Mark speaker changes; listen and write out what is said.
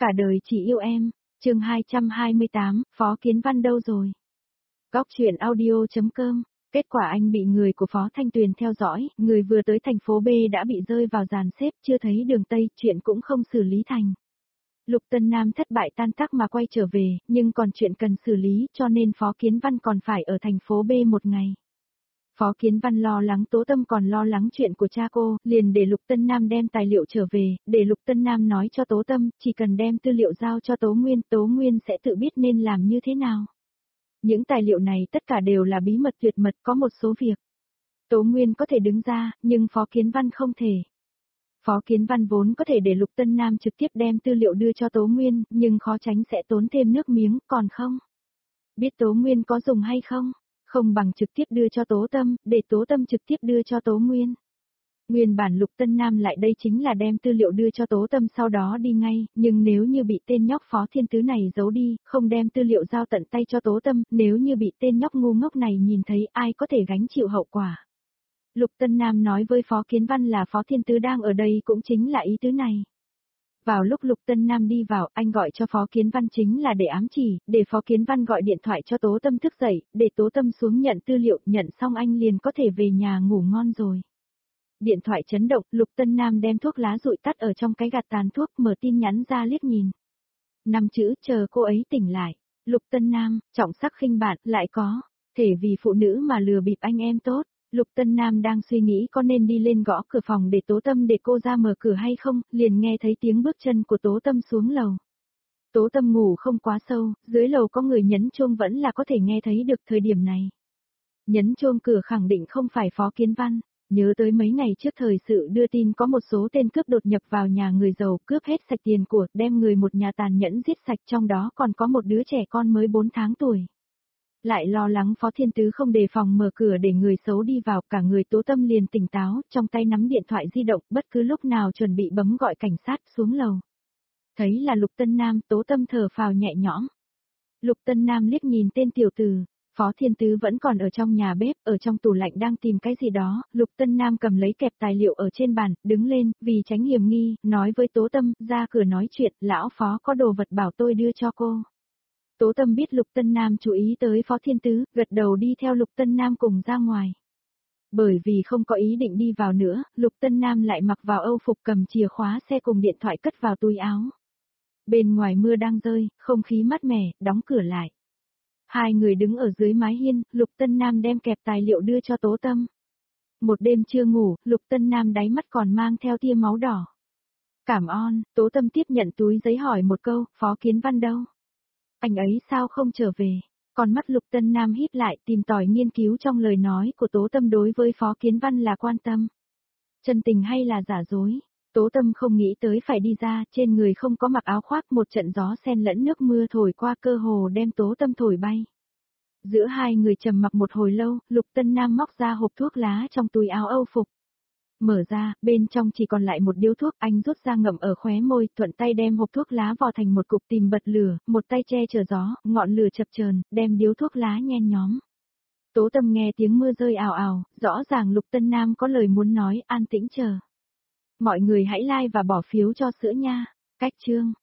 Speaker 1: Cả đời chỉ yêu em, chương 228, Phó Kiến Văn đâu rồi? Góc truyện audio.com. Kết quả anh bị người của Phó Thanh Tuyền theo dõi, người vừa tới thành phố B đã bị rơi vào dàn xếp, chưa thấy đường Tây, chuyện cũng không xử lý thành. Lục Tân Nam thất bại tan tác mà quay trở về, nhưng còn chuyện cần xử lý, cho nên Phó Kiến Văn còn phải ở thành phố B một ngày. Phó Kiến Văn lo lắng Tố Tâm còn lo lắng chuyện của cha cô, liền để Lục Tân Nam đem tài liệu trở về, để Lục Tân Nam nói cho Tố Tâm, chỉ cần đem tư liệu giao cho Tố Nguyên sẽ tự biết nên làm như thế nào. Những tài liệu này tất cả đều là bí mật tuyệt mật, có một số việc Tố Nguyên có thể đứng ra, nhưng Phó Kiến Văn không thể. Phó Kiến Văn vốn có thể để Lục Tân Nam trực tiếp đem tư liệu đưa cho Tố Nguyên, nhưng khó tránh sẽ tốn thêm nước miếng, còn không biết Tố Nguyên có dùng hay không. Không bằng trực tiếp đưa cho Tố Tâm, để Tố Tâm trực tiếp đưa cho Tố Nguyên. Nguyên bản Lục Tân Nam lại đây chính là đem tư liệu đưa cho Tố Tâm sau đó đi ngay, nhưng nếu như bị tên nhóc Phó Thiên Tứ này giấu đi, không đem tư liệu giao tận tay cho Tố Tâm, nếu như bị tên nhóc ngu ngốc này nhìn thấy ai có thể gánh chịu hậu quả. Lục Tân Nam nói với Phó Kiến Văn là Phó Thiên Tứ đang ở đây cũng chính là ý tứ này. Vào lúc Lục Tân Nam đi vào, anh gọi cho Phó Kiến Văn chính là để ám chỉ, để Phó Kiến Văn gọi điện thoại cho Tố Tâm thức dậy, để Tố Tâm xuống nhận tư liệu, nhận xong anh liền có thể về nhà ngủ ngon rồi. Điện thoại chấn động, Lục Tân Nam đem thuốc lá rụi tắt ở trong cái gạt tàn thuốc, mở tin nhắn ra liếc nhìn. 5 chữ, chờ cô ấy tỉnh lại. Lục Tân Nam, trọng sắc khinh bạn, lại có thể vì phụ nữ mà lừa bịp anh em tốt. Lục Tân Nam đang suy nghĩ có nên đi lên gõ cửa phòng để Tố Tâm để cô ra mở cửa hay không, liền nghe thấy tiếng bước chân của Tố Tâm xuống lầu. Tố Tâm ngủ không quá sâu, dưới lầu có người nhấn chuông vẫn là có thể nghe thấy được thời điểm này. Nhấn chuông cửa khẳng định không phải Phó Kiến Văn, nhớ tới mấy ngày trước thời sự đưa tin có một số tên cướp đột nhập vào nhà người giàu, cướp hết sạch tiền của, đem người một nhà tàn nhẫn giết sạch, trong đó còn có một đứa trẻ con mới 4 tháng tuổi. Lại lo lắng Phó Thiên Tứ không đề phòng mở cửa để người xấu đi vào, cả người Tố Tâm liền tỉnh táo, trong tay nắm điện thoại di động, bất cứ lúc nào chuẩn bị bấm gọi cảnh sát xuống lầu. Thấy là Lục Tân Nam, Tố Tâm thở phào nhẹ nhõm. Lục Tân Nam liếc nhìn tên tiểu tử, Phó Thiên Tứ vẫn còn ở trong nhà bếp, ở trong tủ lạnh đang tìm cái gì đó, Lục Tân Nam cầm lấy kẹp tài liệu ở trên bàn, đứng lên, vì tránh hiểm nghi, nói với Tố Tâm, ra cửa nói chuyện, lão Phó có đồ vật bảo tôi đưa cho cô. Tố Tâm biết Lục Tân Nam chú ý tới Phó Thiên Tứ, gật đầu đi theo Lục Tân Nam cùng ra ngoài. Bởi vì không có ý định đi vào nữa, Lục Tân Nam lại mặc vào âu phục cầm chìa khóa xe cùng điện thoại cất vào túi áo. Bên ngoài mưa đang rơi, không khí mát mẻ, đóng cửa lại. Hai người đứng ở dưới mái hiên, Lục Tân Nam đem kẹp tài liệu đưa cho Tố Tâm. Một đêm chưa ngủ, Lục Tân Nam đáy mắt còn mang theo tia máu đỏ. Cảm ơn, Tố Tâm tiếp nhận túi giấy hỏi một câu, Phó Kiến Văn đâu? Anh ấy sao không trở về? Con mắt Lục Tân Nam híp lại tìm tòi nghiên cứu trong lời nói của Tố Tâm đối với Phó Kiến Văn là quan tâm. Chân tình hay là giả dối? Tố Tâm không nghĩ tới phải đi ra, trên người không có mặc áo khoác, một trận gió xen lẫn nước mưa thổi qua cơ hồ đem Tố Tâm thổi bay. Giữa hai người trầm mặc một hồi lâu, Lục Tân Nam móc ra hộp thuốc lá trong túi áo âu phục. Mở ra, bên trong chỉ còn lại một điếu thuốc, anh rút ra ngậm ở khóe môi, thuận tay đem hộp thuốc lá vò thành một cục tìm bật lửa, một tay che chở gió, ngọn lửa chập chờn, đem điếu thuốc lá nhen nhóm. Tố Tâm nghe tiếng mưa rơi ào ào, rõ ràng Lục Tân Nam có lời muốn nói, an tĩnh chờ. Mọi người hãy like và bỏ phiếu cho sữa nha. Cách chương.